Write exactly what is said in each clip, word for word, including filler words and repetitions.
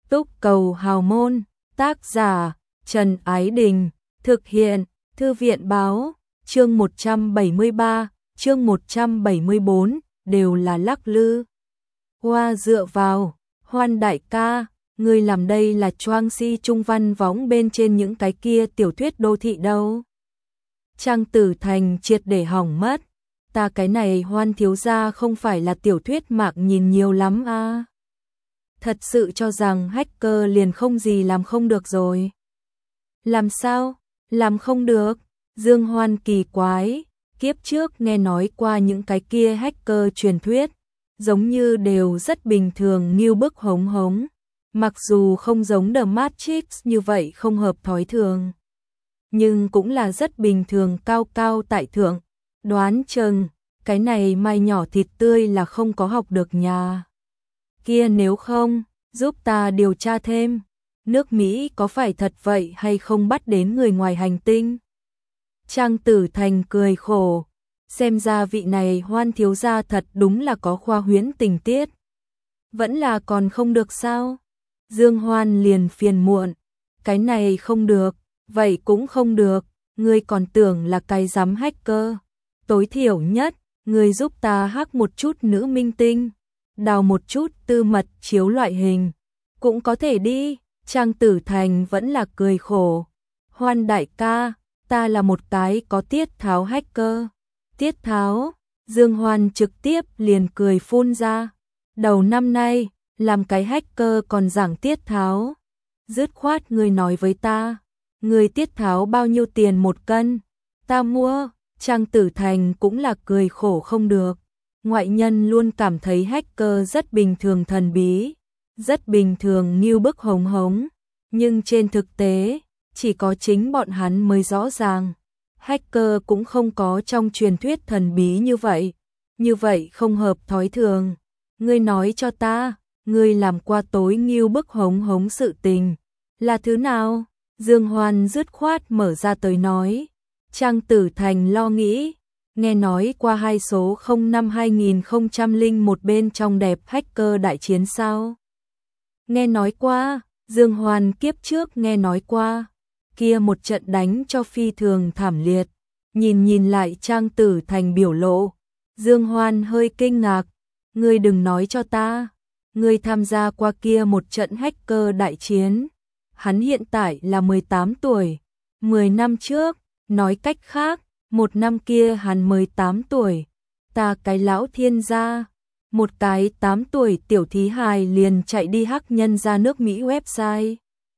Túc Cầu Hào Môn, tác giả Trần Ái Đình, thực hiện Thư viện Báo, chương một trăm bảy mươi ba, chương một trăm bảy mươi bốn, đều là lắc lư. Hoa dựa vào, Hoan đại ca, người làm đây là choang si trung văn võng bên trên những cái kia tiểu thuyết đô thị đâu. Trang Tử Thành triệt để hỏng mất, ta cái này Hoan thiếu gia không phải là tiểu thuyết mạc nhìn nhiều lắm à. Thật sự cho rằng hacker liền không gì làm không được rồi. Làm sao? Làm không được? Dương Hoan kỳ quái, kiếp trước nghe nói qua những cái kia hacker truyền thuyết, giống như đều rất bình thường như bức hống hống, mặc dù không giống The Matrix như vậy không hợp thói thường, nhưng cũng là rất bình thường cao cao tại thượng, đoán chừng cái này mai nhỏ thịt tươi là không có học được nhà. Kia nếu không, giúp ta điều tra thêm, nước Mỹ có phải thật vậy hay không bắt đến người ngoài hành tinh? Trang Tử Thành cười khổ, xem ra vị này Hoan thiếu gia thật đúng là có khoa huyễn tình tiết. Vẫn là còn không được sao? Dương Hoan liền phiền muộn, cái này không được, vậy cũng không được, ngươi còn tưởng là cái giám hacker. Tối thiểu nhất, ngươi giúp ta hack một chút nữ minh tinh, đào một chút tư mật chiếu loại hình, cũng có thể đi. Trang Tử Thành vẫn là cười khổ, Hoan đại ca, ta là một cái có tiết tháo hacker. Tiết tháo? Dương Hoan trực tiếp liền cười phun ra, đầu năm nay, làm cái hacker còn giảng tiết tháo. Dứt khoát ngươi nói với ta, ngươi tiết tháo bao nhiêu tiền một cân, ta mua. Trang Tử Thành cũng là cười khổ không được, ngoại nhân luôn cảm thấy hacker rất bình thường thần bí, rất bình thường như bức hống hống, nhưng trên thực tế, chỉ có chính bọn hắn mới rõ ràng, hacker cũng không có trong truyền thuyết thần bí như vậy, như vậy không hợp thói thường. Ngươi nói cho ta, ngươi làm qua tối nghiêu bức hống hống sự tình, là thứ nào? Dương Hoan dứt khoát mở ra tới nói. Trang Tử Thành lo nghĩ, nghe nói qua hai số không năm hai nghìn không trăm lẻ một bên trong đẹp hacker đại chiến sao? Nghe nói qua, Dương Hoan kiếp trước nghe nói qua, kia một trận đánh cho phi thường thảm liệt. Nhìn nhìn lại Trang Tử Thành biểu lộ, Dương Hoan hơi kinh ngạc, ngươi đừng nói cho ta, ngươi tham gia qua kia một trận hacker đại chiến. Hắn hiện tại là mười tám tuổi, mười năm trước, nói cách khác, một năm kia hắn mới tám tuổi, ta cái lão thiên gia, một cái tám tuổi tiểu thí hài liền chạy đi hack nhân ra nước Mỹ website.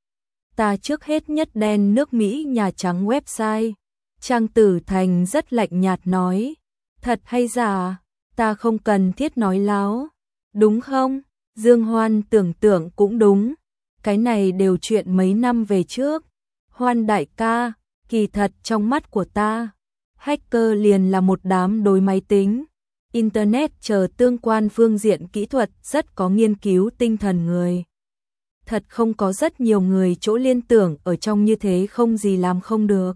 Ta trước hết nhất đen nước Mỹ Nhà Trắng website. Trang Tử Thành rất lạnh nhạt nói, thật hay giả, ta không cần thiết nói láo, đúng không? Dương Hoan tưởng tượng cũng đúng, cái này đều chuyện mấy năm về trước. Hoan đại ca, kỳ thật trong mắt của ta, hacker liền là một đám đối máy tính, internet chờ tương quan phương diện kỹ thuật rất có nghiên cứu tinh thần người. Thật không có rất nhiều người chỗ liên tưởng ở trong như thế không gì làm không được.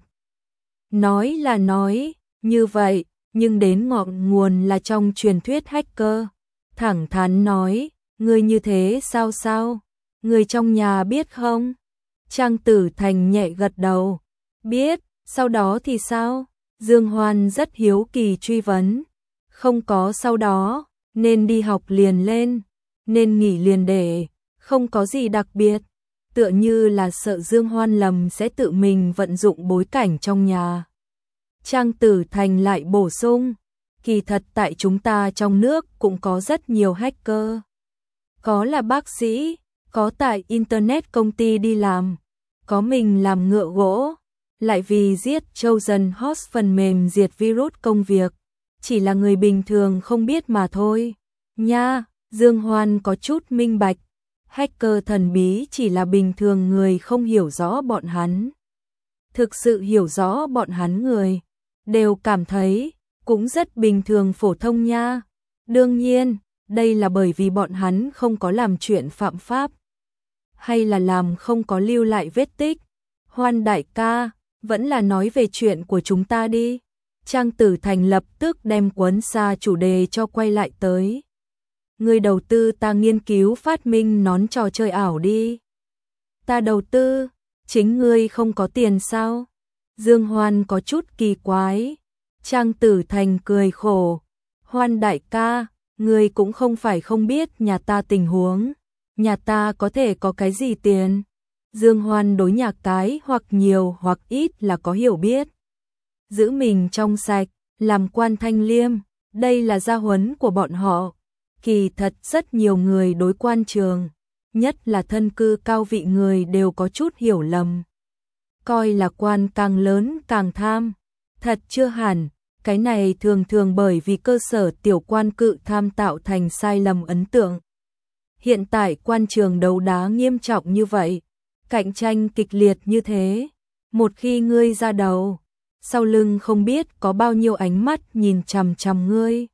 Nói là nói, như vậy, nhưng đến ngọn nguồn là trong truyền thuyết hacker. Thẳng thắn nói, người như thế sao sao? Người trong nhà biết không? Trang Tử Thành nhẹ gật đầu. Biết, sau đó thì sao? Dương Hoan rất hiếu kỳ truy vấn. Không có sau đó, nên đi học liền lên, nên nghỉ liền để, không có gì đặc biệt. Tựa như là sợ Dương Hoan lầm sẽ tự mình vận dụng bối cảnh trong nhà. Trang Tử Thành lại bổ sung, kỳ thật tại chúng ta trong nước cũng có rất nhiều hacker. Có là bác sĩ, có tại internet công ty đi làm, có mình làm ngựa gỗ, lại vì giết Trojan Horse phần mềm diệt virus công việc, chỉ là người bình thường không biết mà thôi. Nha, Dương Hoan có chút minh bạch, hacker thần bí chỉ là bình thường người không hiểu rõ bọn hắn. Thực sự hiểu rõ bọn hắn người, đều cảm thấy, cũng rất bình thường phổ thông nha. Đương nhiên, đây là bởi vì bọn hắn không có làm chuyện phạm pháp, hay là làm không có lưu lại vết tích. Hoan đại ca, vẫn là nói về chuyện của chúng ta đi. Trang Tử Thành lập tức đem cuốn xa chủ đề cho quay lại tới. Người đầu tư ta nghiên cứu phát minh nón trò chơi ảo đi. Ta đầu tư, chính ngươi không có tiền sao? Dương Hoan có chút kỳ quái. Trang Tử Thành cười khổ. Hoan đại ca, ngươi cũng không phải không biết nhà ta tình huống. Nhà ta có thể có cái gì tiền? Dương Hoan đối nhà cái hoặc nhiều hoặc ít là có hiểu biết. Giữ mình trong sạch, làm quan thanh liêm, đây là gia huấn của bọn họ. Kỳ thật rất nhiều người đối quan trường, nhất là thân cư cao vị người đều có chút hiểu lầm. Coi là quan càng lớn càng tham, thật chưa hẳn, cái này thường thường bởi vì cơ sở tiểu quan cự tham tạo thành sai lầm ấn tượng. Hiện tại quan trường đấu đá nghiêm trọng như vậy, cạnh tranh kịch liệt như thế, một khi ngươi ra đầu, sau lưng không biết có bao nhiêu ánh mắt nhìn chằm chằm ngươi.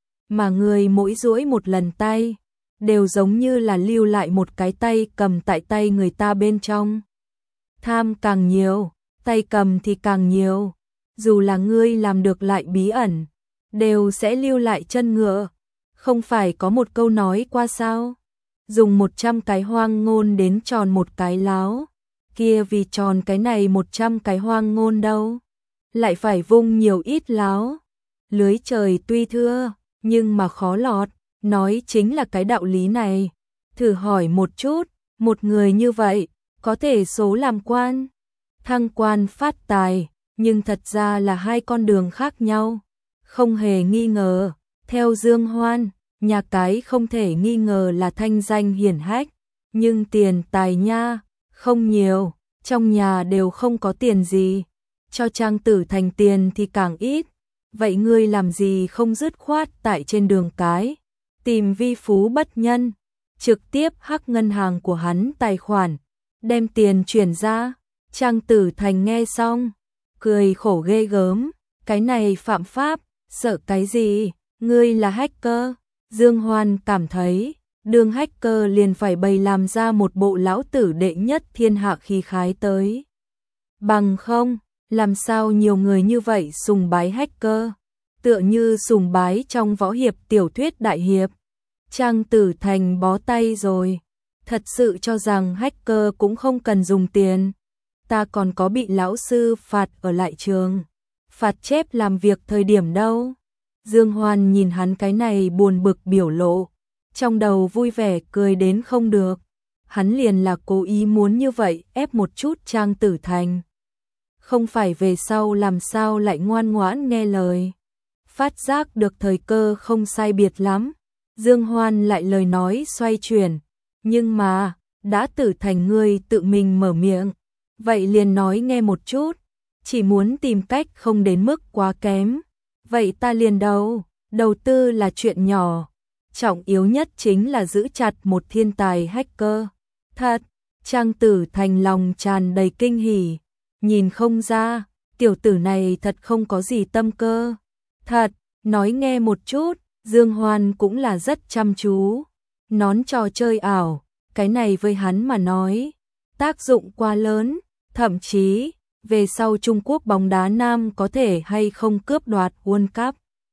Mà ngươi mỗi duỗi một lần tay, đều giống như là lưu lại một cái tay cầm tại tay người ta bên trong. Tham càng nhiều, tay cầm thì càng nhiều, dù là ngươi làm được lại bí ẩn, đều sẽ lưu lại chân ngựa. Không phải có một câu nói qua sao? Dùng một trăm cái hoang ngôn đến tròn một cái láo, kia vì tròn cái này một trăm cái hoang ngôn đâu, lại phải vung nhiều ít láo. Lưới trời tuy thưa, nhưng mà khó lọt, nói chính là cái đạo lý này. Thử hỏi một chút, một người như vậy, có thể số làm quan, thăng quan phát tài, nhưng thật ra là hai con đường khác nhau. Không hề nghi ngờ, theo Dương Hoan, nhà cái không thể nghi ngờ là thanh danh hiển hách, nhưng tiền tài nha, không nhiều, trong nhà đều không có tiền gì, cho Trang Tử Thành tiền thì càng ít. Vậy ngươi làm gì không dứt khoát tại trên đường cái, tìm vi phú bất nhân, trực tiếp hack ngân hàng của hắn tài khoản, đem tiền chuyển ra. Trang Tử Thành nghe xong, cười khổ ghê gớm, cái này phạm pháp, sợ cái gì, ngươi là hacker. Dương Hoan cảm thấy, đường hacker liền phải bày làm ra một bộ lão tử đệ nhất thiên hạ khí khái tới. Bằng không, làm sao nhiều người như vậy sùng bái hacker, tựa như sùng bái trong võ hiệp tiểu thuyết đại hiệp. Trang Tử Thành bó tay rồi, thật sự cho rằng hacker cũng không cần dùng tiền. Ta còn có bị lão sư phạt ở lại trường, phạt chép làm việc thời điểm đâu. Dương Hoan nhìn hắn cái này buồn bực biểu lộ, trong đầu vui vẻ cười đến không được. Hắn liền là cố ý muốn như vậy ép một chút Trang Tử Thành. Không phải về sau làm sao lại ngoan ngoãn nghe lời. Phát giác được thời cơ không sai biệt lắm, Dương Hoan lại lời nói xoay chuyển. Nhưng mà, đã Tử Thành ngươi tự mình mở miệng, vậy liền nói nghe một chút, chỉ muốn tìm cách không đến mức quá kém. Vậy ta liền đầu, đầu tư là chuyện nhỏ, trọng yếu nhất chính là giữ chặt một thiên tài hacker. Thật, Trang Tử Thành lòng tràn đầy kinh hỉ, nhìn không ra, tiểu tử này thật không có gì tâm cơ. Thật, nói nghe một chút, Dương Hoan cũng là rất chăm chú. Nón trò chơi ảo, cái này với hắn mà nói, tác dụng quá lớn, thậm chí, về sau Trung Quốc bóng đá nam có thể hay không cướp đoạt World Cup.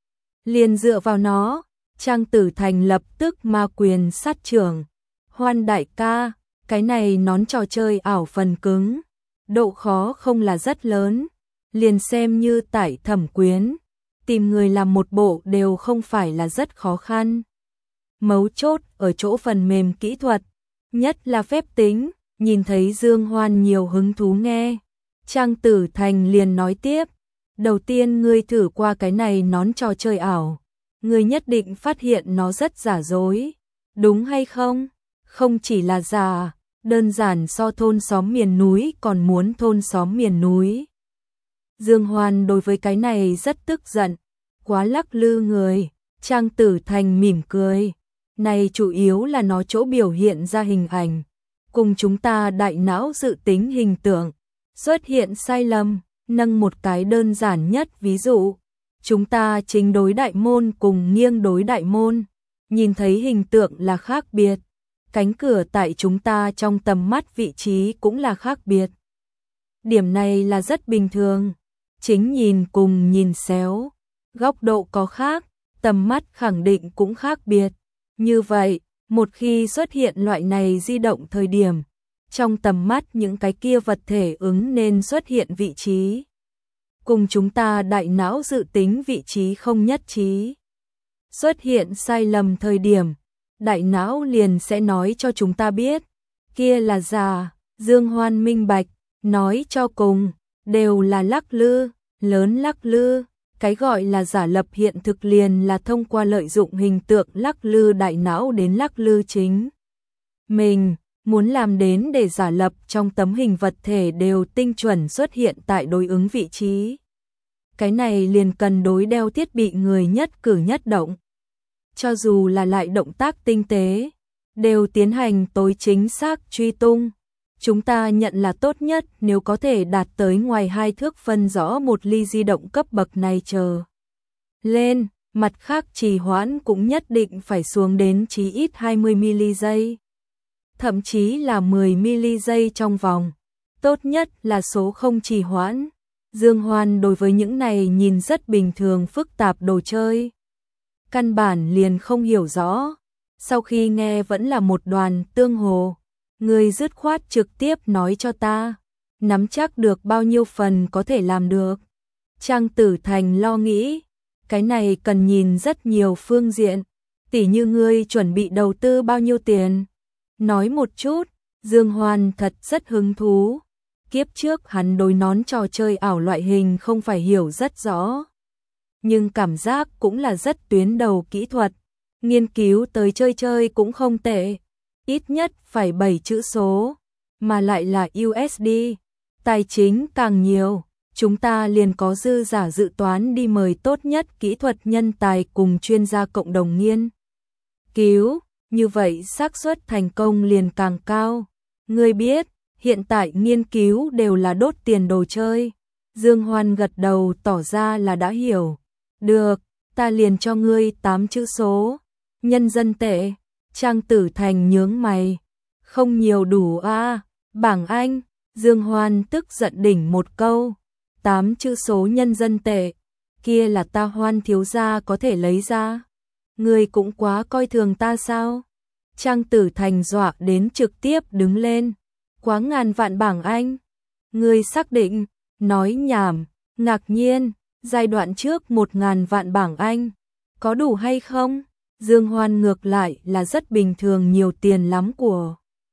Liền dựa vào nó, Trang Tử Thành lập tức ma quyền sát trưởng. Hoan đại ca, cái này nón trò chơi ảo phần cứng, độ khó không là rất lớn, liền xem như tải thẩm quyến, tìm người làm một bộ đều không phải là rất khó khăn. Mấu chốt ở chỗ phần mềm kỹ thuật, nhất là phép tính. Nhìn thấy Dương Hoan nhiều hứng thú nghe, Trang Tử Thành liền nói tiếp, đầu tiên ngươi thử qua cái này nón trò chơi ảo, ngươi nhất định phát hiện nó rất giả dối, đúng hay không? Không chỉ là giả, đơn giản so thôn xóm miền núi còn muốn thôn xóm miền núi. Dương Hoan đối với cái này rất tức giận, quá lắc lư người. Trang Tử Thành mỉm cười, này chủ yếu là nó chỗ biểu hiện ra hình ảnh, cùng chúng ta đại não dự tính hình tượng xuất hiện sai lầm. Nâng một cái đơn giản nhất ví dụ, chúng ta chính đối đại môn cùng nghiêng đối đại môn, nhìn thấy hình tượng là khác biệt, cánh cửa tại chúng ta trong tầm mắt vị trí cũng là khác biệt. Điểm này là rất bình thường, chính nhìn cùng nhìn xéo, góc độ có khác, tầm mắt khẳng định cũng khác biệt. Như vậy, một khi xuất hiện loại này di động thời điểm, trong tầm mắt những cái kia vật thể ứng nên xuất hiện vị trí. Cùng chúng ta đại não dự tính vị trí không nhất trí. Xuất hiện sai lầm thời điểm, đại não liền sẽ nói cho chúng ta biết, kia là giả. Dương Hoan minh bạch, nói cho cùng, đều là lắc lư, lớn lắc lư. Cái gọi là giả lập hiện thực liền là thông qua lợi dụng hình tượng lắc lư đại não đến lắc lư chính mình, muốn làm đến để giả lập trong tấm hình vật thể đều tinh chuẩn xuất hiện tại đối ứng vị trí. Cái này liền cần đối đeo thiết bị người nhất cử nhất động. Cho dù là lại động tác tinh tế, đều tiến hành tối chính xác truy tung. Chúng ta nhận là tốt nhất nếu có thể đạt tới ngoài hai thước phân rõ một ly di động cấp bậc này chờ lên, mặt khác trì hoãn cũng nhất định phải xuống đến chí ít hai mươi mi-li-giây, thậm chí là mười mi-li-giây trong vòng, tốt nhất là số không trì hoãn. Dương Hoan đối với những này nhìn rất bình thường phức tạp đồ chơi, căn bản liền không hiểu rõ, sau khi nghe vẫn là một đoàn tương hồ. Người dứt khoát trực tiếp nói cho ta, nắm chắc được bao nhiêu phần có thể làm được. Trang Tử Thành lo nghĩ, cái này cần nhìn rất nhiều phương diện, tỉ như ngươi chuẩn bị đầu tư bao nhiêu tiền. Nói một chút, Dương Hoan thật rất hứng thú. Kiếp trước hắn đối nón trò chơi ảo loại hình không phải hiểu rất rõ, nhưng cảm giác cũng là rất tuyến đầu kỹ thuật, nghiên cứu tới chơi chơi cũng không tệ. Ít nhất phải bảy chữ số, mà lại là u ét đê, tài chính càng nhiều, chúng ta liền có dư giả dự toán đi mời tốt nhất kỹ thuật nhân tài cùng chuyên gia cộng đồng nghiên cứu, như vậy xác suất thành công liền càng cao. Ngươi biết, hiện tại nghiên cứu đều là đốt tiền đồ chơi. Dương Hoan gật đầu tỏ ra là đã hiểu. Được, ta liền cho ngươi tám chữ số, nhân dân tệ. Trang Tử Thành nhướng mày, không nhiều đủ a, à, bảng Anh. Dương Hoan tức giận đỉnh một câu, tám chữ số nhân dân tệ, kia là ta Hoan thiếu gia có thể lấy ra. Ngươi cũng quá coi thường ta sao? Trang Tử Thành dọa đến trực tiếp đứng lên, quá ngàn vạn bảng Anh. Ngươi xác định? Nói nhảm, ngạc nhiên, giai đoạn trước một ngàn vạn bảng Anh, có đủ hay không? Dương Hoan ngược lại là rất bình thường, nhiều tiền lắm của.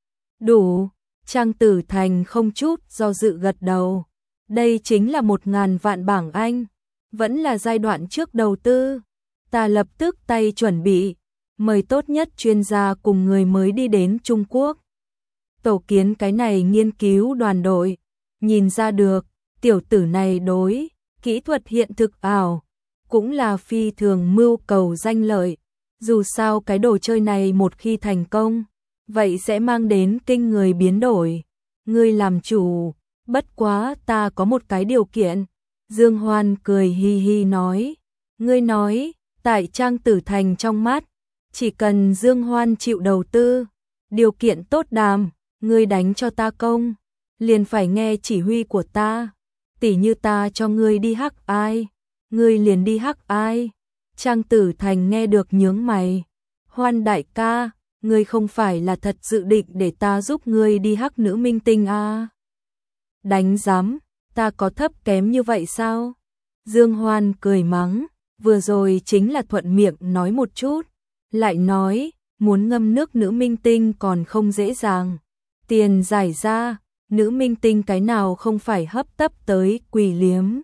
Đủ, Trang Tử Thành không chút do dự gật đầu. Đây chính là một ngàn vạn bảng Anh, vẫn là giai đoạn trước đầu tư. Ta lập tức tay chuẩn bị, mời tốt nhất chuyên gia cùng người mới đi đến Trung Quốc. Tổ kiến cái này nghiên cứu đoàn đội, nhìn ra được, tiểu tử này đối kỹ thuật hiện thực ảo, cũng là phi thường mưu cầu danh lợi. Dù sao cái đồ chơi này một khi thành công, vậy sẽ mang đến kinh người biến đổi. Ngươi làm chủ, bất quá ta có một cái điều kiện. Dương Hoan cười hi hi nói. Ngươi nói, tại Trang Tử Thành trong mắt, chỉ cần Dương Hoan chịu đầu tư, điều kiện tốt đàm, ngươi đánh cho ta công, liền phải nghe chỉ huy của ta. Tỉ như ta cho ngươi đi hắc ai, ngươi liền đi hắc ai. Trang Tử Thành nghe được nhướng mày. Hoan đại ca, ngươi không phải là thật dự định để ta giúp ngươi đi hắc nữ minh tinh à? Đánh giám, ta có thấp kém như vậy sao? Dương Hoan cười mắng, vừa rồi chính là thuận miệng nói một chút, lại nói, muốn ngâm nước nữ minh tinh còn không dễ dàng. Tiền giải ra, nữ minh tinh cái nào không phải hấp tấp tới quỳ liếm.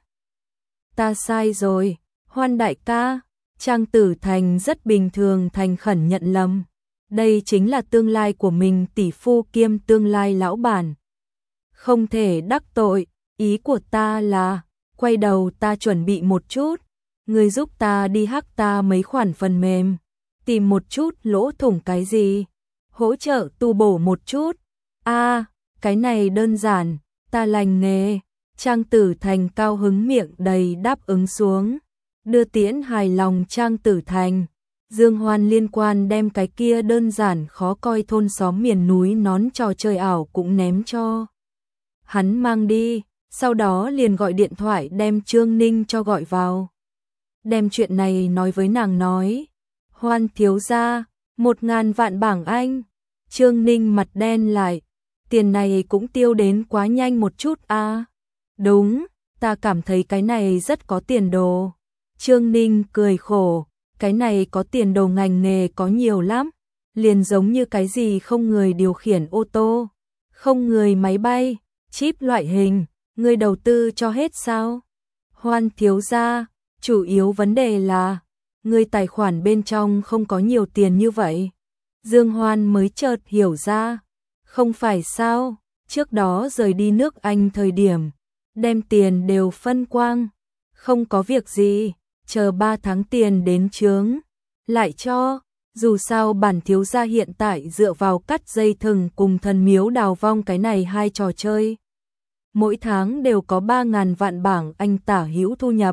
Ta sai rồi, Hoan đại ca. Trang Tử Thành rất bình thường thành khẩn nhận lầm. Đây chính là tương lai của mình, tỷ phu kiêm tương lai lão bản. Không thể đắc tội, ý của ta là, quay đầu ta chuẩn bị một chút, người giúp ta đi hack ta mấy khoản phần mềm, tìm một chút lỗ thủng cái gì, hỗ trợ tu bổ một chút. A, à, cái này đơn giản, ta lành nghề. Trang Tử Thành cao hứng miệng đầy đáp ứng xuống. Đưa tiễn hài lòng Trang Tử Thành, Dương Hoan liên quan đem cái kia đơn giản khó coi thôn xóm miền núi nón trò chơi ảo cũng ném cho hắn mang đi, sau đó liền gọi điện thoại đem Trương Ninh cho gọi vào. Đem chuyện này nói với nàng nói, Hoan thiếu gia, một ngàn vạn bảng Anh. Trương Ninh mặt đen lại, tiền này cũng tiêu đến quá nhanh một chút à. Đúng, ta cảm thấy cái này rất có tiền đồ. Trương Ninh cười khổ, cái này có tiền đồ ngành nghề có nhiều lắm, liền giống như cái gì không người điều khiển ô tô, không người máy bay, chip loại hình, người đầu tư cho hết sao? Hoan thiếu gia, chủ yếu vấn đề là, người tài khoản bên trong không có nhiều tiền như vậy. Dương Hoan mới chợt hiểu ra, không phải sao, trước đó rời đi nước Anh thời điểm, đem tiền đều phân quang, không có việc gì, chờ ba tháng tiền đến chướng, lại cho, dù sao bản thiếu gia hiện tại dựa vào cắt dây thừng cùng thần miếu đào vong cái này hai trò chơi. Mỗi tháng đều có ba ngàn vạn bảng Anh tả hữu thu nhập.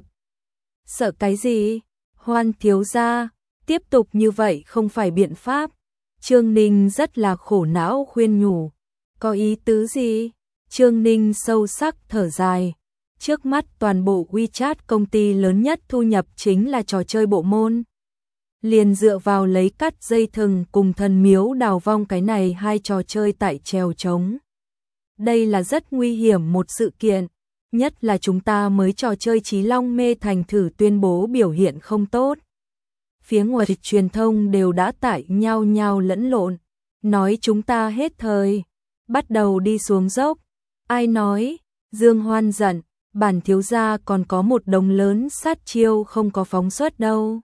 Sợ cái gì? Hoan thiếu gia, tiếp tục như vậy không phải biện pháp. Trương Ninh rất là khổ não khuyên nhủ. Có ý tứ gì? Trương Ninh sâu sắc thở dài. Trước mắt toàn bộ WeChat công ty lớn nhất thu nhập chính là trò chơi bộ môn. Liền dựa vào lấy cắt dây thừng cùng thần miếu đào vong cái này hai trò chơi tại trèo trống. Đây là rất nguy hiểm một sự kiện, nhất là chúng ta mới trò chơi Chí Long Mê Thành thử tuyên bố biểu hiện không tốt. Phía ngoài truyền thông đều đã tải nhau nhau lẫn lộn, nói chúng ta hết thời, bắt đầu đi xuống dốc. Ai nói? Dương Hoan giận, bản thiếu gia còn có một đống lớn sát chiêu không có phóng xuất đâu.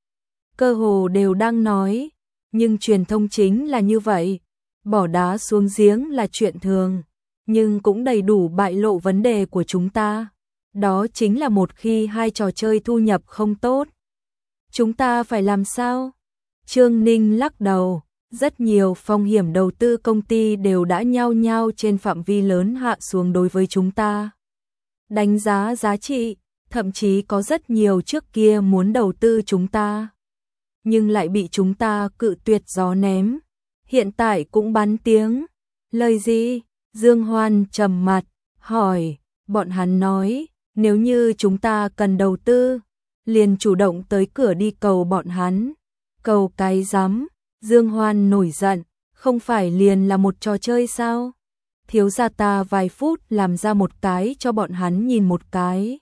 Cơ hồ đều đang nói, nhưng truyền thông chính là như vậy, bỏ đá xuống giếng là chuyện thường, nhưng cũng đầy đủ bại lộ vấn đề của chúng ta. Đó chính là một khi hai trò chơi thu nhập không tốt, chúng ta phải làm sao? Trương Ninh lắc đầu, rất nhiều phong hiểm đầu tư công ty đều đã nhao nhao trên phạm vi lớn hạ xuống đối với chúng ta. Đánh giá giá trị, thậm chí có rất nhiều trước kia muốn đầu tư chúng ta, nhưng lại bị chúng ta cự tuyệt gió ném. Hiện tại cũng bắn tiếng. Lời gì? Dương Hoan trầm mặt, hỏi, bọn hắn nói, nếu như chúng ta cần đầu tư, liền chủ động tới cửa đi cầu bọn hắn. Cầu cái rắm? Dương Hoan nổi giận, không phải liền là một trò chơi sao? Thiếu gia ta vài phút làm ra một cái cho bọn hắn nhìn một cái.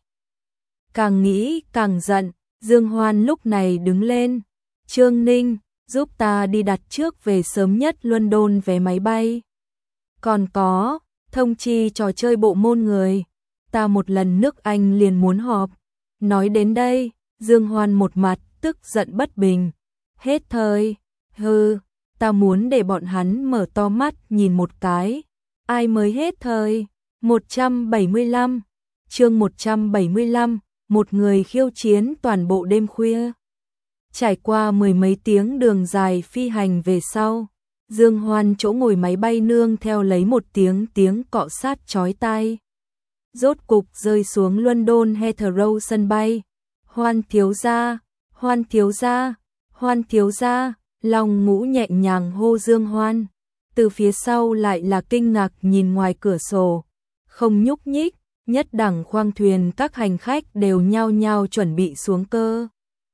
Càng nghĩ càng giận, Dương Hoan lúc này đứng lên. Trương Ninh, giúp ta đi đặt trước về sớm nhất London vé máy bay. Còn có, thông chi trò chơi bộ môn người, ta một lần nước Anh liền muốn họp. Nói đến đây, Dương Hoan một mặt tức giận bất bình. Hết thời, hừ, ta muốn để bọn hắn mở to mắt nhìn một cái. Ai mới hết thời? một trăm bảy mươi lăm, chương một trăm bảy mươi lăm, một người khiêu chiến toàn bộ đêm khuya. Trải qua mười mấy tiếng đường dài phi hành về sau, Dương Hoan chỗ ngồi máy bay nương theo lấy một tiếng tiếng cọ sát chói tai. Rốt cục rơi xuống London Heathrow sân bay. Hoan thiếu gia, Hoan thiếu gia, Hoan thiếu gia, lòng ngũ nhẹ nhàng hô Dương Hoan. Từ phía sau lại là kinh ngạc nhìn ngoài cửa sổ, không nhúc nhích, nhất đẳng khoang thuyền các hành khách đều nhao nhao chuẩn bị xuống cơ.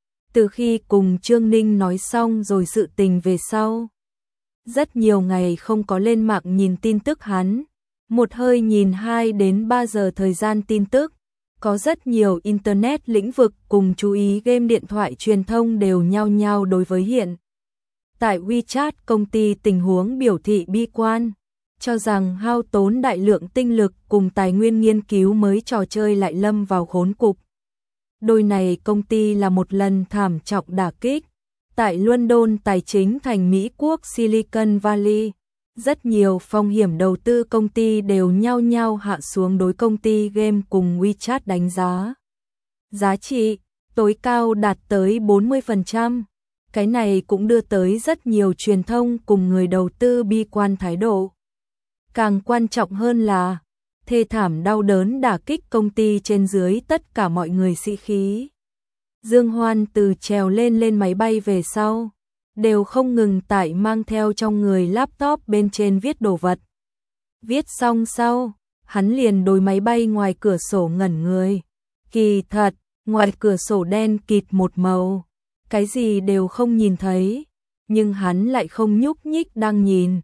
Từ khi cùng Trương Ninh nói xong rồi sự tình về sau, rất nhiều ngày không có lên mạng nhìn tin tức hắn, một hơi nhìn hai đến ba giờ thời gian tin tức, có rất nhiều internet lĩnh vực cùng chú ý game điện thoại truyền thông đều nhao nhao đối với hiện tại WeChat công ty tình huống biểu thị bi quan, cho rằng hao tốn đại lượng tinh lực cùng tài nguyên nghiên cứu mới trò chơi lại lâm vào khốn cục. Đôi này công ty là một lần thảm trọng đả kích. Tại London tài chính thành Mỹ quốc Silicon Valley, rất nhiều phong hiểm đầu tư công ty đều nhao nhao hạ xuống đối công ty game cùng WeChat đánh giá. Giá trị tối cao đạt tới bốn mươi phần trăm. Cái này cũng đưa tới rất nhiều truyền thông cùng người đầu tư bi quan thái độ. Càng quan trọng hơn là thê thảm đau đớn đả kích công ty trên dưới tất cả mọi người sĩ khí. Dương Hoan từ trèo lên lên máy bay về sau, đều không ngừng tại mang theo trong người laptop bên trên viết đồ vật. Viết xong sau, hắn liền đối máy bay ngoài cửa sổ ngẩn người. Kỳ thật, ngoài cửa sổ đen kịt một màu, cái gì đều không nhìn thấy, nhưng hắn lại không nhúc nhích đang nhìn.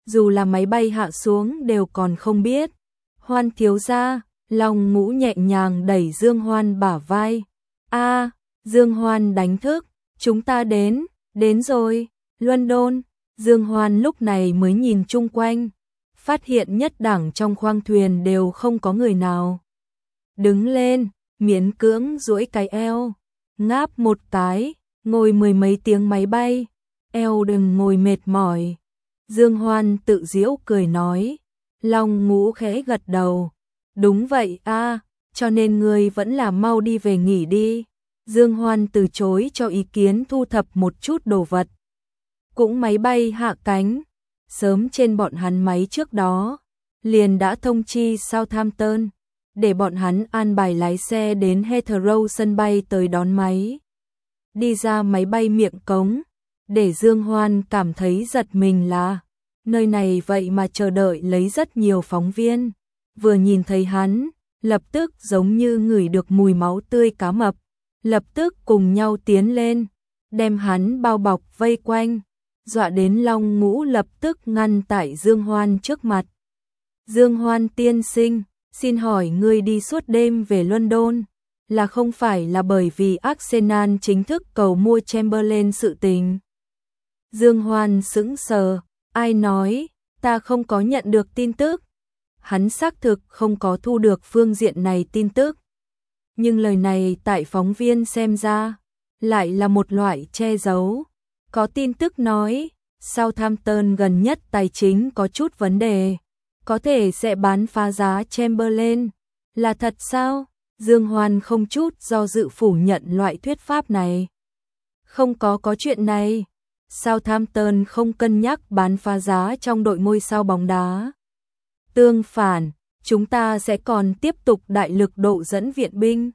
dù là máy bay hạ xuống đều còn không biết. Hoan thiếu gia, Long Ngũ nhẹ nhàng đẩy Dương Hoan bả vai. A, Dương Hoan đánh thức, chúng ta đến, đến rồi, London. Dương Hoan lúc này mới nhìn chung quanh, phát hiện nhất đẳng trong khoang thuyền đều không có người nào. Đứng lên, miễn cưỡng duỗi cái eo, ngáp một cái, ngồi mười mấy tiếng máy bay, eo đừng ngồi mệt mỏi. Dương Hoan tự giễu cười nói. Long Ngũ khẽ gật đầu. Đúng vậy a, cho nên ngươi vẫn là mau đi về nghỉ đi. Dương Hoan từ chối cho ý kiến thu thập một chút đồ vật. Cũng máy bay hạ cánh, sớm trên bọn hắn máy trước đó, liền đã thông chi Southampton, để bọn hắn an bài lái xe đến Heathrow sân bay tới đón máy. Đi ra máy bay miệng cống, để Dương Hoan cảm thấy giật mình là, nơi này vậy mà chờ đợi lấy rất nhiều phóng viên. Vừa nhìn thấy hắn, lập tức giống như ngửi được mùi máu tươi cá mập, lập tức cùng nhau tiến lên, đem hắn bao bọc vây quanh, dọa đến Long Ngũ lập tức ngăn tại Dương Hoan trước mặt. Dương Hoan tiên sinh, xin hỏi ngươi đi suốt đêm về London, là không phải là bởi vì Arsenal chính thức cầu mua Chamberlain sự tình? Dương Hoan sững sờ, ai nói, ta không có nhận được tin tức. Hắn xác thực không có thu được phương diện này tin tức. Nhưng lời này tại phóng viên xem ra, lại là một loại che giấu. Có tin tức nói, Southampton gần nhất tài chính có chút vấn đề, có thể sẽ bán phá giá Chamberlain. Là thật sao? Dương Hoan không chút do dự phủ nhận loại thuyết pháp này. Không có có chuyện này. Southampton không cân nhắc bán phá giá trong đội ngôi sao bóng đá. Tương phản, chúng ta sẽ còn tiếp tục đại lực độ dẫn viện binh.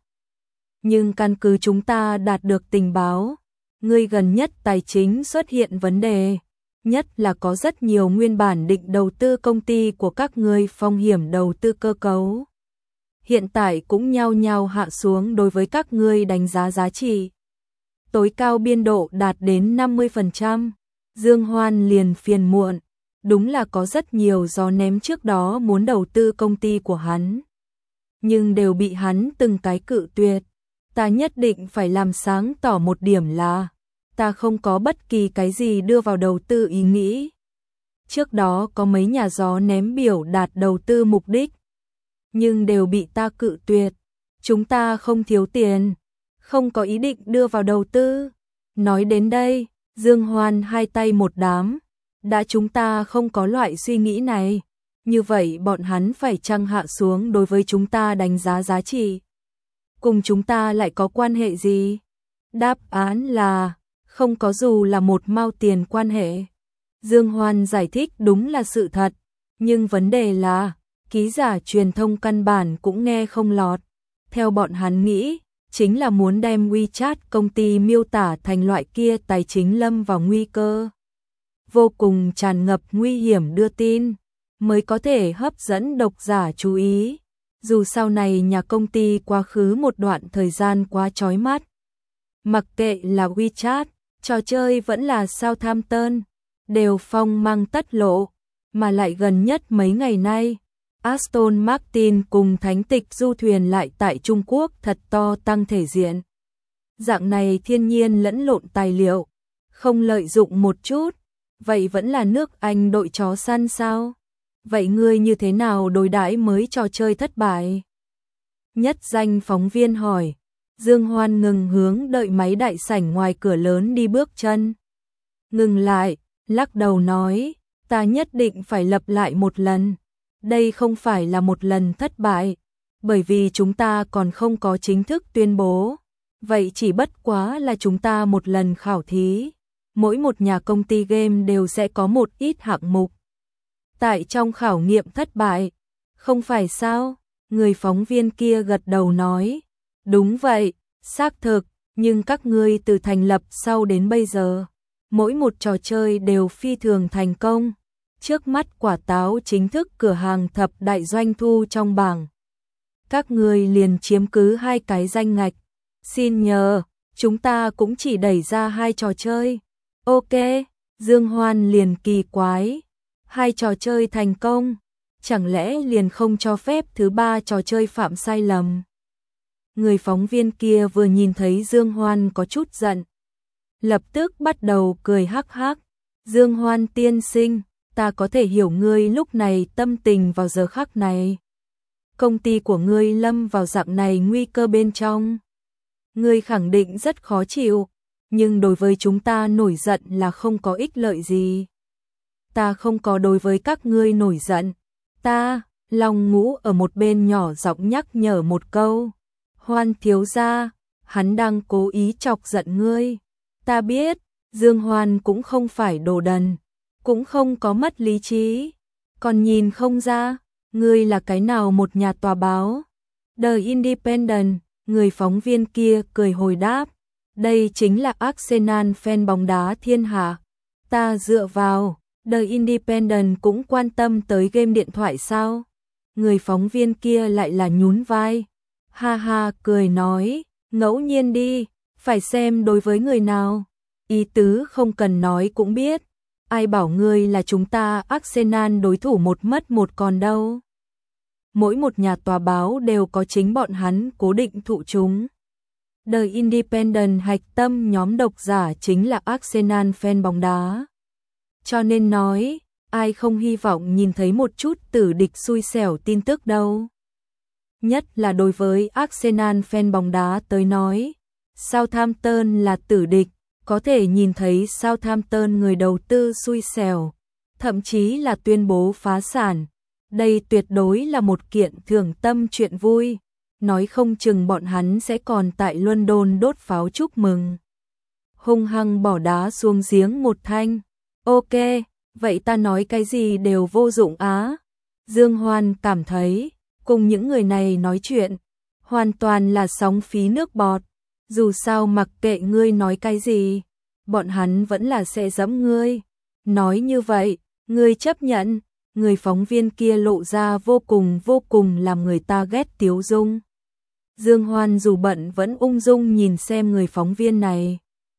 Nhưng căn cứ chúng ta đạt được tình báo, ngươi gần nhất tài chính xuất hiện vấn đề, nhất là có rất nhiều nguyên bản định đầu tư công ty của các ngươi phong hiểm đầu tư cơ cấu. Hiện tại cũng nhao nhao hạ xuống đối với các ngươi đánh giá giá trị. Tối cao biên độ đạt đến năm mươi phần trăm. Dương Hoan liền phiền muộn. Đúng là có rất nhiều gió ném trước đó muốn đầu tư công ty của hắn. Nhưng đều bị hắn từng cái cự tuyệt. Ta nhất định phải làm sáng tỏ một điểm là, ta không có bất kỳ cái gì đưa vào đầu tư ý nghĩ. Trước đó có mấy nhà gió ném biểu đạt đầu tư mục đích, nhưng đều bị ta cự tuyệt. Chúng ta không thiếu tiền, không có ý định đưa vào đầu tư. Nói đến đây, Dương Hoan hai tay một đám. Đã chúng ta không có loại suy nghĩ này, như vậy bọn hắn phải chăng hạ xuống đối với chúng ta đánh giá giá trị? Cùng chúng ta lại có quan hệ gì? Đáp án là, không có dù là một mao tiền quan hệ. Dương Hoan giải thích đúng là sự thật, nhưng vấn đề là, ký giả truyền thông căn bản cũng nghe không lọt. Theo bọn hắn nghĩ, chính là muốn đem WeChat công ty miêu tả thành loại kia tài chính lâm vào nguy cơ. Vô cùng tràn ngập nguy hiểm đưa tin, mới có thể hấp dẫn độc giả chú ý. Dù sau này nhà công ty quá khứ một đoạn thời gian quá chói mắt. Mặc kệ là WeChat, trò chơi vẫn là Southampton, đều phong mang tất lộ, mà lại gần nhất mấy ngày nay, Aston Martin cùng thánh tịch du thuyền lại tại Trung Quốc thật to tăng thể diện. Dạng này thiên nhiên lẫn lộn tài liệu, không lợi dụng một chút. Vậy vẫn là nước Anh đội chó săn sao? Vậy ngươi như thế nào đối đãi mới trò chơi thất bại? Nhất danh phóng viên hỏi. Dương Hoan ngừng hướng đợi máy đại sảnh ngoài cửa lớn đi bước chân. Ngừng lại, lắc đầu nói, ta nhất định phải lặp lại một lần. Đây không phải là một lần thất bại, bởi vì chúng ta còn không có chính thức tuyên bố. Vậy chỉ bất quá là chúng ta một lần khảo thí. Mỗi một nhà công ty game đều sẽ có một ít hạng mục. Tại trong khảo nghiệm thất bại, không phải sao? Người phóng viên kia gật đầu nói, đúng vậy, xác thực, nhưng các ngươi từ thành lập sau đến bây giờ, mỗi một trò chơi đều phi thường thành công. Trước mắt quả táo chính thức cửa hàng thập đại doanh thu trong bảng. Các ngươi liền chiếm cứ hai cái danh ngạch. Xin nhờ, chúng ta cũng chỉ đẩy ra hai trò chơi. Ok, Dương Hoan liền kỳ quái. Hai trò chơi thành công, chẳng lẽ liền không cho phép thứ ba trò chơi phạm sai lầm? Người phóng viên kia vừa nhìn thấy Dương Hoan có chút giận, lập tức bắt đầu cười hắc hắc. Dương Hoan tiên sinh, ta có thể hiểu ngươi lúc này tâm tình vào giờ khắc này. Công ty của ngươi lâm vào dạng này nguy cơ bên trong. Ngươi khẳng định rất khó chịu, nhưng đối với chúng ta nổi giận là không có ích lợi gì. Ta không có đối với các ngươi nổi giận. Ta, Long Ngũ ở một bên nhỏ giọng nhắc nhở một câu. Hoan thiếu gia, hắn đang cố ý chọc giận ngươi. Ta biết, Dương Hoan cũng không phải đồ đần, cũng không có mất lý trí. Còn nhìn không ra, ngươi là cái nào một nhà tòa báo? The Independent, người phóng viên kia cười hồi đáp. Đây chính là Arsenal fan bóng đá thiên hạ. Ta dựa vào, The Independent cũng quan tâm tới game điện thoại sao? Người phóng viên kia lại là nhún vai. Ha ha cười nói, ngẫu nhiên đi, phải xem đối với người nào. Ý tứ không cần nói cũng biết. Ai bảo ngươi là chúng ta Arsenal đối thủ một mất một còn đâu. Mỗi một nhà tòa báo đều có chính bọn hắn cố định thụ chúng. The Independent hạch tâm nhóm độc giả chính là Arsenal fan bóng đá. Cho nên nói, ai không hy vọng nhìn thấy một chút tử địch xui xẻo tin tức đâu. Nhất là đối với Arsenal fan bóng đá tới nói, Southampton là tử địch, có thể nhìn thấy Southampton người đầu tư xui xẻo, thậm chí là tuyên bố phá sản. Đây tuyệt đối là một kiện thưởng tâm chuyện vui, nói không chừng bọn hắn sẽ còn tại London đốt pháo chúc mừng. Hung hăng bỏ đá xuống giếng một thanh. Ok, vậy ta nói cái gì đều vô dụng á. Dương Hoan cảm thấy, cùng những người này nói chuyện, hoàn toàn là sóng phí nước bọt. Dù sao mặc kệ ngươi nói cái gì, bọn hắn vẫn là sẽ giẫm ngươi. Nói như vậy, ngươi chấp nhận. Người phóng viên kia lộ ra vô cùng vô cùng làm người ta ghét tiếu dung. Dương Hoan dù bận vẫn ung dung nhìn xem người phóng viên này.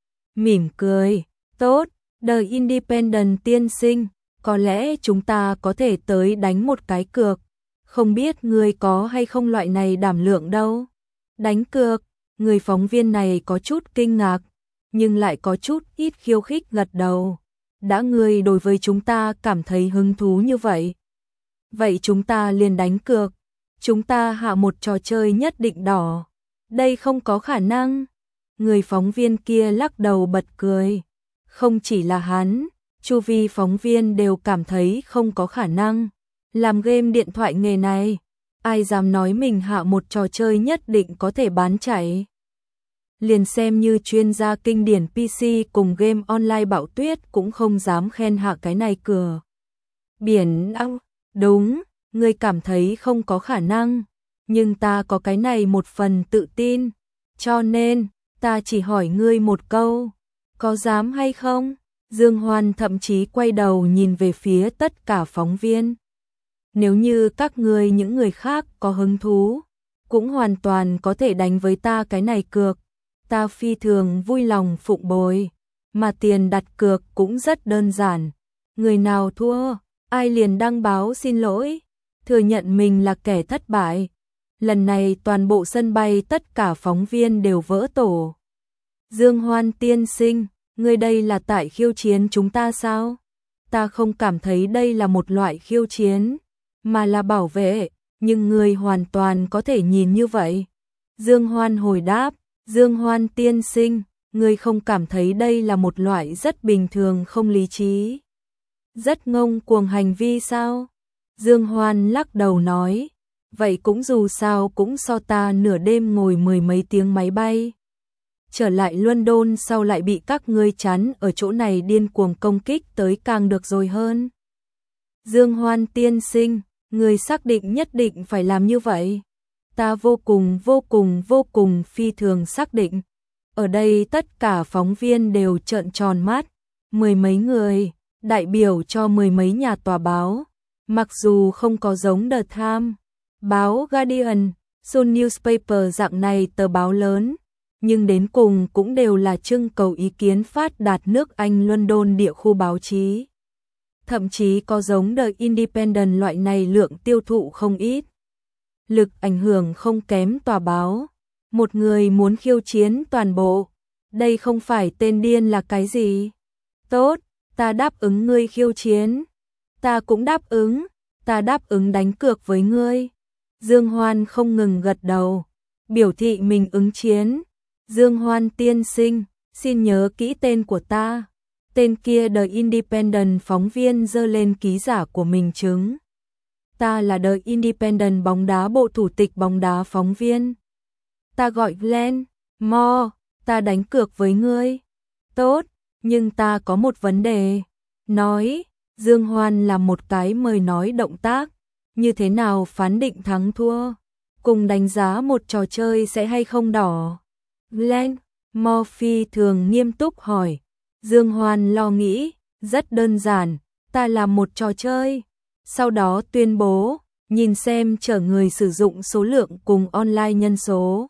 Mỉm cười, tốt, The Independent tiên sinh, có lẽ chúng ta có thể tới đánh một cái cược. Không biết ngươi có hay không loại này đảm lượng đâu. Đánh cược, người phóng viên này có chút kinh ngạc, nhưng lại có chút ít khiêu khích gật đầu. Đã ngươi đối với chúng ta cảm thấy hứng thú như vậy. Vậy chúng ta liền đánh cược. Chúng ta hạ một trò chơi nhất định đỏ. Đây không có khả năng. Người phóng viên kia lắc đầu bật cười. Không chỉ là hắn, chu vi phóng viên đều cảm thấy không có khả năng. Làm game điện thoại nghề này, ai dám nói mình hạ một trò chơi nhất định có thể bán chạy. Liền xem như chuyên gia kinh điển pê xê cùng game online Bạo Tuyết cũng không dám khen hạ cái này cửa. Biển ăng, đúng, ngươi cảm thấy không có khả năng, nhưng ta có cái này một phần tự tin, cho nên, ta chỉ hỏi ngươi một câu, có dám hay không? Dương Hoan thậm chí quay đầu nhìn về phía tất cả phóng viên. Nếu như các ngươi những người khác có hứng thú, cũng hoàn toàn có thể đánh với ta cái này cược. Ta phi thường vui lòng phụng bồi, mà tiền đặt cược cũng rất đơn giản. Người nào thua, ai liền đăng báo xin lỗi, thừa nhận mình là kẻ thất bại. Lần này toàn bộ sân bay tất cả phóng viên đều vỡ tổ. Dương Hoan tiên sinh, ngươi đây là tại khiêu chiến chúng ta sao? Ta không cảm thấy đây là một loại khiêu chiến, mà là bảo vệ, nhưng ngươi hoàn toàn có thể nhìn như vậy. Dương Hoan hồi đáp. Dương Hoan tiên sinh, ngươi không cảm thấy đây là một loại rất bình thường không lý trí, rất ngông cuồng hành vi sao? Dương Hoan lắc đầu nói, vậy cũng dù sao cũng so ta nửa đêm ngồi mười mấy tiếng máy bay. Trở lại London sau lại bị các ngươi chắn ở chỗ này điên cuồng công kích tới càng được rồi hơn. Dương Hoan tiên sinh, ngươi xác định nhất định phải làm như vậy? Ta vô cùng vô cùng vô cùng phi thường xác định. Ở đây tất cả phóng viên đều trợn tròn mắt, mười mấy người, đại biểu cho mười mấy nhà tòa báo, mặc dù không có giống The Times, báo Guardian, Sun Newspaper dạng này tờ báo lớn, nhưng đến cùng cũng đều là trưng cầu ý kiến phát đạt nước Anh London địa khu báo chí. thậm chí có giống The Independent loại này lượng tiêu thụ không ít. Lực ảnh hưởng không kém tòa báo. Một người muốn khiêu chiến toàn bộ. Đây không phải tên điên là cái gì? Tốt, ta đáp ứng ngươi khiêu chiến. Ta cũng đáp ứng, ta đáp ứng đánh cược với ngươi. Dương Hoan không ngừng gật đầu, biểu thị mình ứng chiến. Dương Hoan tiên sinh, xin nhớ kỹ tên của ta. Tên kia The Independent phóng viên giơ lên ký giả của mình chứng. Ta là The Independent bóng đá bộ thủ tịch bóng đá phóng viên. Ta gọi Glenn Moore, ta đánh cược với ngươi. Tốt, nhưng ta có một vấn đề. Nói, Dương Hoan làm một cái mời nói động tác. Như thế nào phán định thắng thua? Cùng đánh giá một trò chơi sẽ hay không đỏ? Glenn Moore thường nghiêm túc hỏi. Dương Hoan lo nghĩ, rất đơn giản, ta làm một trò chơi. Sau đó tuyên bố, nhìn xem chở người sử dụng số lượng cùng online nhân số.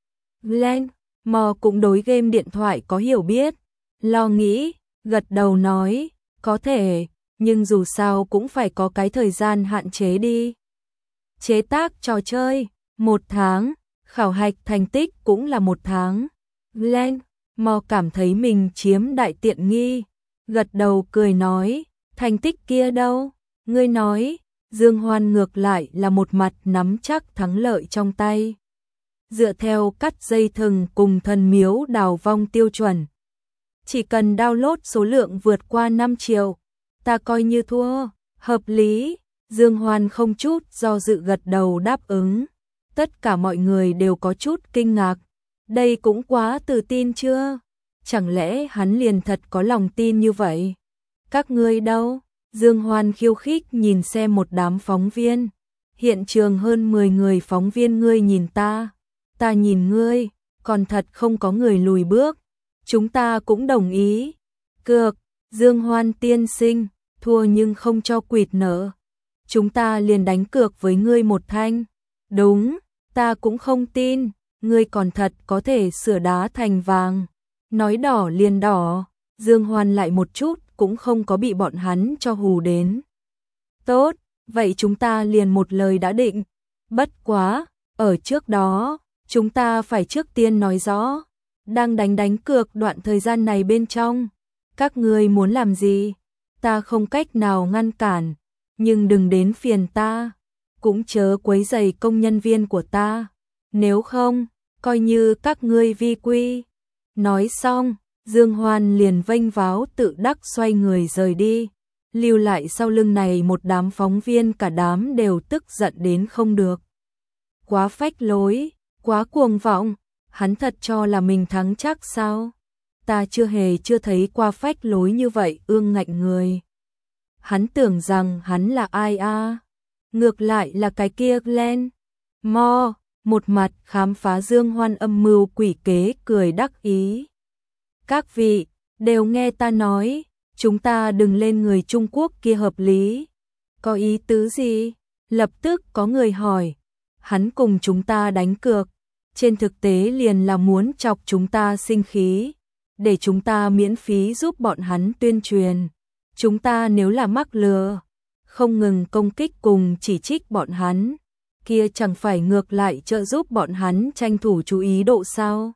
Glenn Moore cũng đối game điện thoại có hiểu biết. Lo nghĩ, gật đầu nói, có thể, nhưng dù sao cũng phải có cái thời gian hạn chế đi. Chế tác trò chơi, một tháng, khảo hạch thành tích cũng là một tháng. Glenn Moore cảm thấy mình chiếm đại tiện nghi, gật đầu cười nói, thành tích kia đâu? Ngươi nói, Dương Hoan ngược lại là một mặt nắm chắc thắng lợi trong tay. Dựa theo cắt dây thừng cùng thần miếu đào vong tiêu chuẩn. Chỉ cần download số lượng vượt qua năm triệu, ta coi như thua, hợp lý. Dương Hoan không chút do dự gật đầu đáp ứng. Tất cả mọi người đều có chút kinh ngạc. Đây cũng quá tự tin chưa? Chẳng lẽ hắn liền thật có lòng tin như vậy? Các ngươi đâu? Dương Hoan khiêu khích nhìn xem một đám phóng viên. Hiện trường hơn mười người phóng viên, ngươi nhìn ta, ta nhìn ngươi, còn thật không có người lùi bước. Chúng ta cũng đồng ý. Cược, Dương Hoan tiên sinh, thua nhưng không cho quỵt nợ. Chúng ta liền đánh cược với ngươi một thanh. Đúng, ta cũng không tin, ngươi còn thật có thể sửa đá thành vàng. Nói đỏ liền đỏ, Dương Hoan lại một chút cũng không có bị bọn hắn cho hù đến. Tốt, vậy chúng ta liền một lời đã định. Bất quá, ở trước đó, chúng ta phải trước tiên nói rõ, đang đánh đánh cược đoạn thời gian này bên trong, các ngươi muốn làm gì, ta không cách nào ngăn cản, nhưng đừng đến phiền ta, cũng chớ quấy rầy công nhân viên của ta, nếu không, coi như các ngươi vi quy. Nói xong, Dương Hoan liền vênh váo tự đắc xoay người rời đi, lưu lại sau lưng này một đám phóng viên, cả đám đều tức giận đến không được. Quá phách lối, quá cuồng vọng, hắn thật cho là mình thắng chắc sao? Ta chưa hề chưa thấy qua phách lối như vậy ương ngạnh người. Hắn tưởng rằng hắn là ai a? À? Ngược lại là cái kia Glenn Moore, một mặt khám phá Dương Hoan âm mưu quỷ kế cười đắc ý. Các vị, đều nghe ta nói, chúng ta đừng lên người Trung Quốc kia hợp lý. Có ý tứ gì? Lập tức có người hỏi. Hắn cùng chúng ta đánh cược, trên thực tế liền là muốn chọc chúng ta sinh khí, để chúng ta miễn phí giúp bọn hắn tuyên truyền. Chúng ta nếu là mắc lừa, không ngừng công kích cùng chỉ trích bọn hắn, kia chẳng phải ngược lại trợ giúp bọn hắn tranh thủ chú ý độ sao?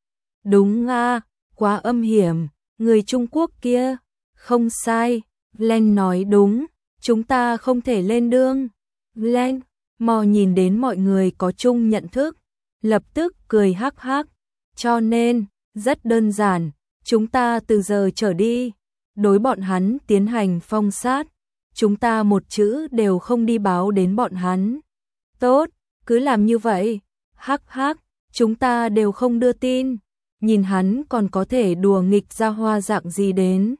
Đúng a, quá âm hiểm, người Trung Quốc kia, không sai, Glenn nói đúng, chúng ta không thể lên đương. Glenn Moore nhìn đến mọi người có chung nhận thức, lập tức cười hắc hắc, cho nên, rất đơn giản, chúng ta từ giờ trở đi, đối bọn hắn tiến hành phong sát, chúng ta một chữ đều không đi báo đến bọn hắn. Tốt, cứ làm như vậy, hắc hắc, chúng ta đều không đưa tin, nhìn hắn còn có thể đùa nghịch ra hoa dạng gì đến.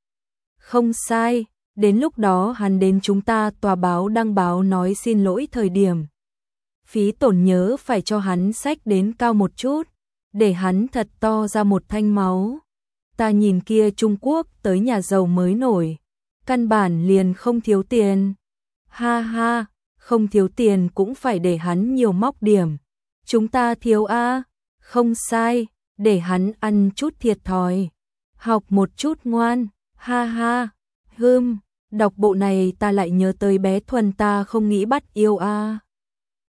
Không sai, đến lúc đó hắn đến chúng ta tòa báo đăng báo nói xin lỗi thời điểm. Phí tổn nhớ phải cho hắn xách đến cao một chút, để hắn thật to ra một thanh máu. Ta nhìn kia Trung Quốc tới nhà giàu mới nổi, căn bản liền không thiếu tiền. Ha ha, không thiếu tiền cũng phải để hắn nhiều móc điểm. Chúng ta thiếu a, không sai, để hắn ăn chút thiệt thòi. Học một chút ngoan, ha ha, hưm, Đọc bộ này ta lại nhớ tới bé Thuần, ta không nghĩ bắt yêu a.